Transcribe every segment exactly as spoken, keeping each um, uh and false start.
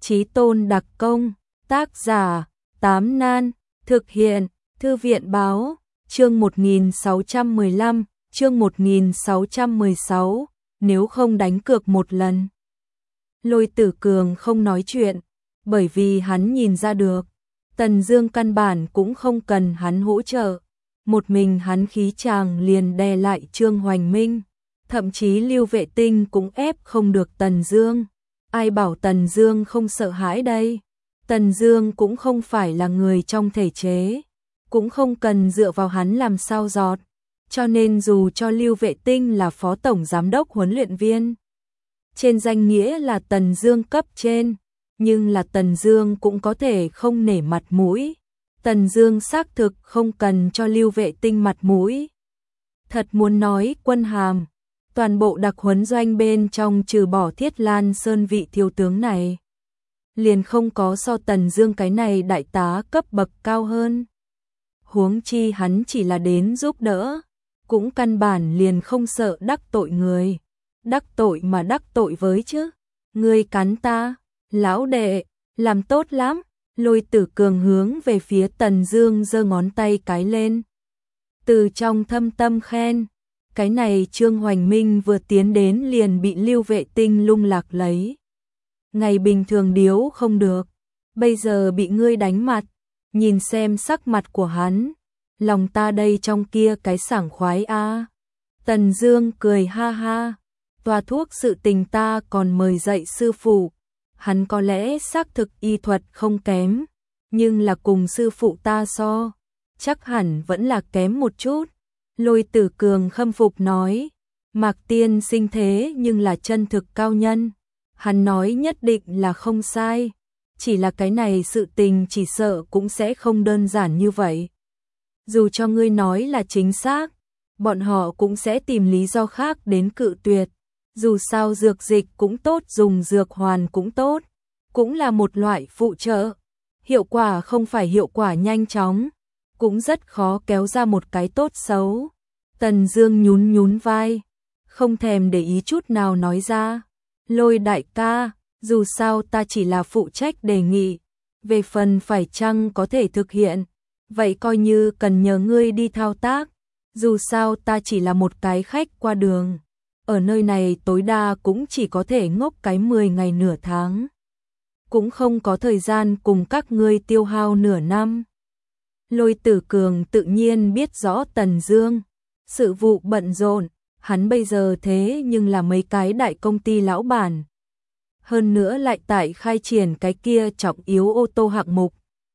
Chí Tôn đặc công, tác giả, Tám Nan, thực hiện, Thư viện báo, chương một nghìn sáu trăm mười lăm, chương một nghìn sáu trăm mười sáu, nếu không đánh cược một lần. Lôi Tử Cường không nói chuyện, bởi vì hắn nhìn ra được, Tần Dương căn bản cũng không cần hắn hỗ trợ, một mình hắn khí chàng liền đè lại Trương Hoành Minh, thậm chí Lưu Vệ Tinh cũng ép không được Tần Dương. Ai bảo Tần Dương không sợ hãi đây? Tần Dương cũng không phải là người trong thể chế, cũng không cần dựa vào hắn làm sao giọt, cho nên dù cho Lưu Vệ Tinh là phó tổng giám đốc huấn luyện viên, trên danh nghĩa là Tần Dương cấp trên, nhưng là Tần Dương cũng có thể không nể mặt mũi. Tần Dương xác thực không cần cho Lưu Vệ Tinh mặt mũi. Thật muốn nói quân hàm, toàn bộ đặc huấn doanh bên trong trừ bỏ Thiết Lan Sơn vị thiếu tướng này, liền không có so Tần Dương cái này đại tá cấp bậc cao hơn. Huống chi hắn chỉ là đến giúp đỡ, cũng căn bản liền không sợ đắc tội người. Đắc tội mà đắc tội với chứ? Ngươi cắn ta, lão đệ, làm tốt lắm. Lôi Tử Cường hướng về phía Tần Dương giơ ngón tay cái lên, từ trong thâm tâm khen. Cái này Trương Hoành Minh vừa tiến đến liền bị Lưu Vệ Tinh lung lạc lấy. Ngày bình thường điếu không được, bây giờ bị ngươi đánh mặt, nhìn xem sắc mặt của hắn, lòng ta đây trong kia cái sảng khoái a. À. Tần Dương cười ha ha, toa thuốc sự tình ta còn mời dạy sư phụ, hắn có lẽ xác thực y thuật không kém, nhưng là cùng sư phụ ta so, chắc hẳn vẫn là kém một chút. Lôi Tử Cường khâm phục nói, Mạc tiên sinh thế nhưng là chân thực cao nhân, hắn nói nhất định là không sai, chỉ là cái này sự tình chỉ sợ cũng sẽ không đơn giản như vậy. Dù cho ngươi nói là chính xác, bọn họ cũng sẽ tìm lý do khác đến cự tuyệt, dù sao dược dịch cũng tốt, dùng dược hoàn cũng tốt, cũng là một loại phụ trợ, hiệu quả không phải hiệu quả nhanh chóng, cũng rất khó kéo ra một cái tốt xấu. Tần Dương nhún nhún vai, không thèm để ý chút nào nói ra, Lôi đại ca, dù sao ta chỉ là phụ trách đề nghị, về phần phải chăng có thể thực hiện, vậy coi như cần nhờ ngươi đi thao tác, dù sao ta chỉ là một cái khách qua đường, ở nơi này tối đa cũng chỉ có thể ngốc cái mười ngày nửa tháng, cũng không có thời gian cùng các ngươi tiêu hao nửa năm. Lôi Tử Cường tự nhiên biết rõ Tần Dương sự vụ bận rộn, hắn bây giờ thế nhưng là mấy cái đại công ty lão bản, hơn nữa lại tại khai triển cái kia trọng yếu ô tô hạng mục,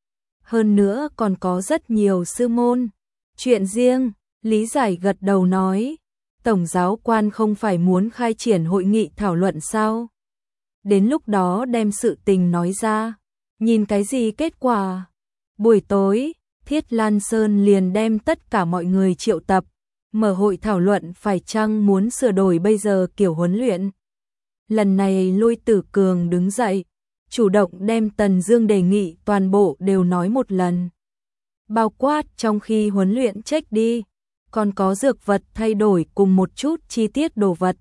hơn nữa còn có rất nhiều sư môn, chuyện riêng. Lý Giải gật đầu nói, tổng giáo quan không phải muốn khai triển hội nghị thảo luận sao? Đến lúc đó đem sự tình nói ra, nhìn cái gì kết quả? Buổi tối, Thiết Lan Sơn liền đem tất cả mọi người triệu tập, mở hội thảo luận phải chăng muốn sửa đổi bây giờ kiểu huấn luyện. Lần này Lôi Tử Cường đứng dậy, chủ động đem Tần Dương đề nghị toàn bộ đều nói một lần. Bao quát trong khi huấn luyện check đi, còn có dược vật thay đổi cùng một chút chi tiết đồ vật.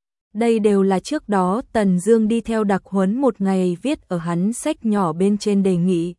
Đây đều là trước đó Tần Dương đi theo đặc huấn một ngày viết ở hắn sách nhỏ bên trên đề nghị.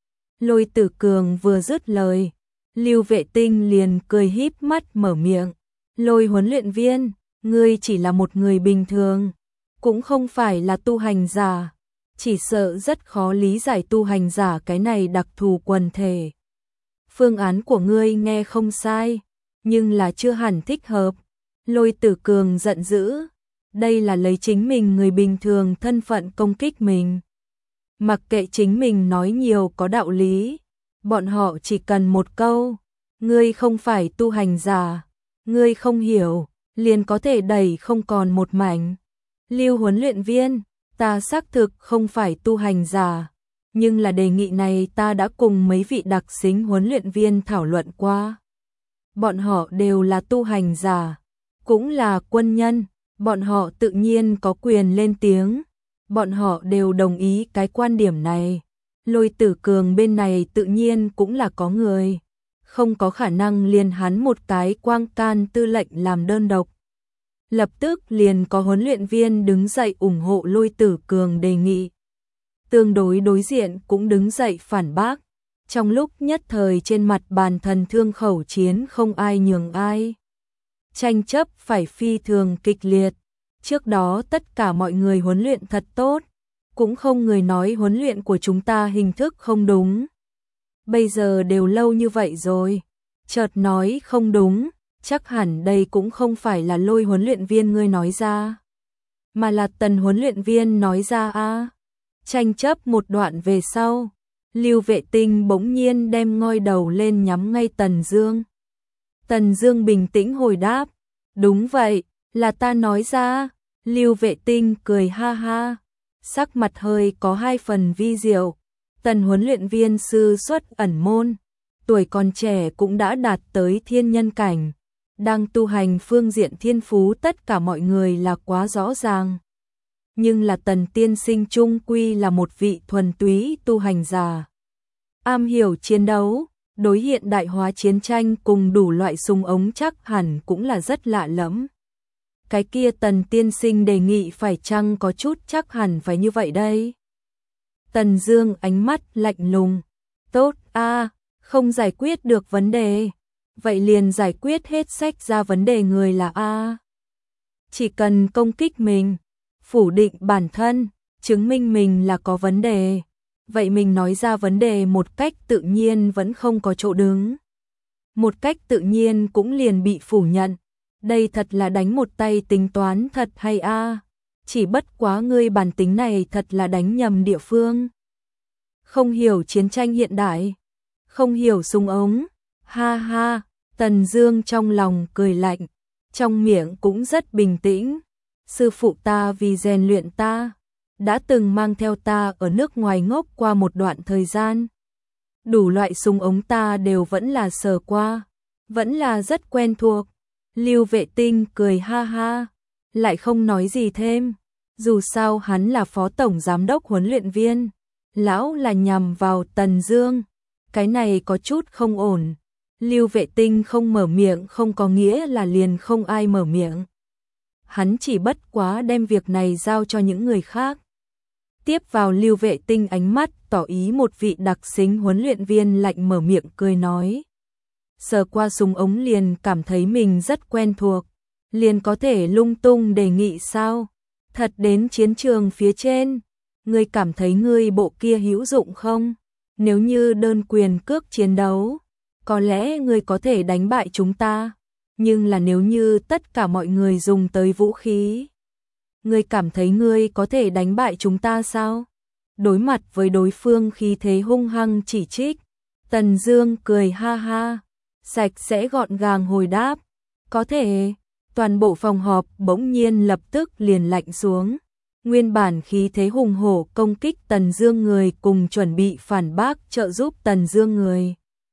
Lôi Tử Cường vừa dứt lời, Lưu Vệ Tinh liền cười híp mắt mở miệng, Lôi huấn luyện viên, ngươi chỉ là một người bình thường, cũng không phải là tu hành giả, chỉ sợ rất khó lý giải tu hành giả cái này đặc thù quần thể. Phương án của ngươi nghe không sai, nhưng là chưa hẳn thích hợp. Lôi Tử Cường giận dữ, đây là lấy chính mình người bình thường thân phận công kích mình. Mặc kệ chính mình nói nhiều có đạo lý, bọn họ chỉ cần một câu, ngươi không phải tu hành giả, ngươi không hiểu, liền có thể đẩy không còn một mảnh. Lưu huấn luyện viên, ta xác thực không phải tu hành giả, nhưng là đề nghị này ta đã cùng mấy vị đặc xính huấn luyện viên thảo luận qua. Bọn họ đều là tu hành giả, cũng là quân nhân, bọn họ tự nhiên có quyền lên tiếng, bọn họ đều đồng ý cái quan điểm này. Lôi Tử Cường bên này tự nhiên cũng là có người, không có khả năng liền hắn một cái quang can tư lệnh làm đơn độc. Lập tức liền có huấn luyện viên đứng dậy ủng hộ Lôi Tử Cường đề nghị. tương đối đối diện cũng đứng dậy phản bác. Trong lúc nhất thời trên mặt bàn thần thương khẩu chiến không ai nhường ai. Tranh chấp phải phi thường kịch liệt. Trước đó tất cả mọi người huấn luyện thật tốt, cũng không người nói huấn luyện của chúng ta hình thức không đúng. Bây giờ đều lâu như vậy rồi, chợt nói không đúng, chắc hẳn đây cũng không phải là Lôi huấn luyện viên ngươi nói ra, mà là Tần huấn luyện viên nói ra a. Tranh chấp một đoạn về sau, Lưu Vệ Tinh bỗng nhiên đem ngoi đầu lên nhắm ngay Tần Dương. Tần Dương bình tĩnh hồi đáp, đúng vậy, là ta nói ra. Lưu Vệ Tinh cười ha ha, sắc mặt hơi có hai phần vi diệu. Tần huấn luyện viên sư xuất ẩn môn, tuổi còn trẻ cũng đã đạt tới thiên nhân cảnh, đang tu hành phương diện thiên phú tất cả mọi người là quá rõ ràng. Nhưng là Tần tiên sinh trung quy là một vị thuần túy tu hành giả, am hiểu chiến đấu, đối hiện đại hóa chiến tranh cùng đủ loại súng ống chắc hẳn cũng là rất lạ lẫm. Cái kia Tần tiên sinh đề nghị phải chăng có chút chắc hẳn phải như vậy đây? Tần Dương ánh mắt lạnh lùng, tốt a, không giải quyết được vấn đề, vậy liền giải quyết hết sách ra vấn đề người là a. Chỉ cần công kích mình, phủ định bản thân, chứng minh mình là có vấn đề, vậy mình nói ra vấn đề một cách tự nhiên vẫn không có chỗ đứng. Một cách tự nhiên cũng liền bị phủ nhận. Đây thật là đánh một tay tính toán thật hay a, chỉ bất quá ngươi bản tính này thật là đánh nhầm địa phương. Không hiểu chiến tranh hiện đại, không hiểu súng ống, ha ha, Tần Dương trong lòng cười lạnh, trong miệng cũng rất bình tĩnh. Sư phụ ta vì rèn luyện ta, đã từng mang theo ta ở nước ngoài ngốc qua một đoạn thời gian. Đủ loại súng ống ta đều vẫn là sờ qua, vẫn là rất quen thuộc. Lưu Vệ Tinh cười ha ha, lại không nói gì thêm, dù sao hắn là phó tổng giám đốc huấn luyện viên, lão là nhằm vào Tần Dương, cái này có chút không ổn. Lưu Vệ Tinh không mở miệng không có nghĩa là liền không ai mở miệng. Hắn chỉ bất quá đem việc này giao cho những người khác. Tiếp vào Lưu Vệ Tinh ánh mắt tỏ ý một vị đặc xính huấn luyện viên lạnh mở miệng cười nói. Sờ qua súng ống liền cảm thấy mình rất quen thuộc, liền có thể lung tung đề nghị sao? Thật đến chiến trường phía trên, ngươi cảm thấy ngươi bộ kia hữu dụng không? Nếu như đơn quyền cước chiến đấu, có lẽ ngươi có thể đánh bại chúng ta, nhưng là nếu như tất cả mọi người dùng tới vũ khí, ngươi cảm thấy ngươi có thể đánh bại chúng ta sao? Đối mặt với đối phương khí thế hung hăng chỉ trích, Tần Dương cười ha ha, sạch sẽ gọn gàng hồi đáp, có thể. Toàn bộ phòng họp bỗng nhiên lập tức liền lạnh xuống. Nguyên bản khí thế hùng hổ công kích Tần Dương người cùng chuẩn bị phản bác trợ giúp Tần Dương người,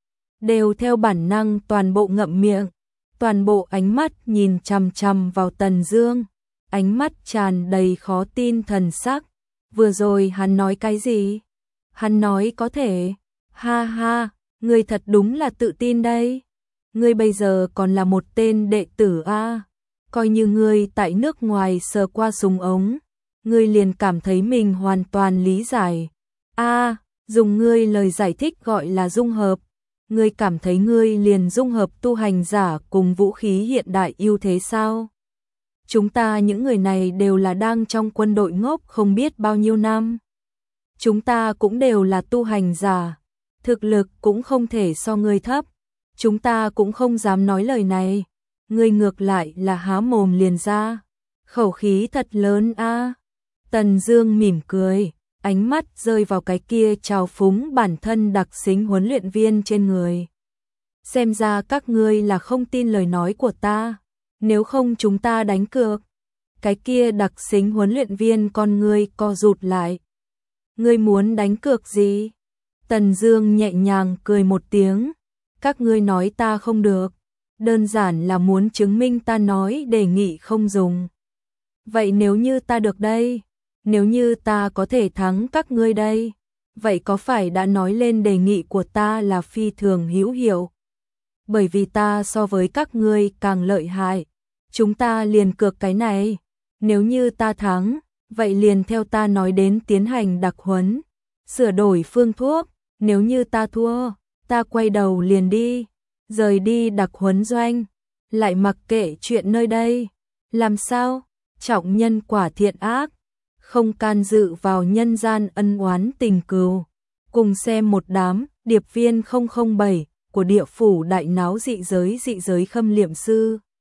đều theo bản năng toàn bộ ngậm miệng, toàn bộ ánh mắt nhìn chằm chằm vào Tần Dương, ánh mắt tràn đầy khó tin thần sắc. Vừa rồi hắn nói cái gì? Hắn nói có thể. Ha ha, ngươi thật đúng là tự tin đây. Ngươi bây giờ còn là một tên đệ tử a, coi như ngươi tại nước ngoài sờ qua súng ống, ngươi liền cảm thấy mình hoàn toàn lý giải. A, dùng ngươi lời giải thích gọi là dung hợp. Ngươi cảm thấy ngươi liền dung hợp tu hành giả cùng vũ khí hiện đại ưu thế sao? Chúng ta những người này đều là đang trong quân đội ngốc không biết bao nhiêu năm. Chúng ta cũng đều là tu hành giả, thực lực cũng không thể so ngươi thấp. Chúng ta cũng không dám nói lời này. Ngươi ngược lại là há mồm liền ra. Khẩu khí thật lớn a. Tần Dương mỉm cười, ánh mắt rơi vào cái kia trào phúng bản thân đặc xính huấn luyện viên trên người. Xem ra các ngươi là không tin lời nói của ta, nếu không chúng ta đánh cược. Cái kia đặc xính huấn luyện viên con ngươi co rụt lại. Ngươi muốn đánh cược gì? Tần Dương nhẹ nhàng cười một tiếng, các ngươi nói ta không được, đơn giản là muốn chứng minh ta nói đề nghị không dùng. Vậy nếu như ta được đây, nếu như ta có thể thắng các ngươi đây, vậy có phải đã nói lên đề nghị của ta là phi thường hữu hiệu? Bởi vì ta so với các ngươi càng lợi hại, chúng ta liền cược cái này, nếu như ta thắng, Vậy liền theo ta nói đến tiến hành đặc huấn, sửa đổi phương thuốc, nếu như ta thua, ta quay đầu liền đi, rời đi đặc huấn doanh, lại mặc kệ chuyện nơi đây. Làm sao? Trọng nhân quả thiện ác, không can dự vào nhân gian ân oán tình cừu. Cùng xem một đám điệp viên không không bảy của địa phủ đại náo dị giới dị giới khâm liệm sư.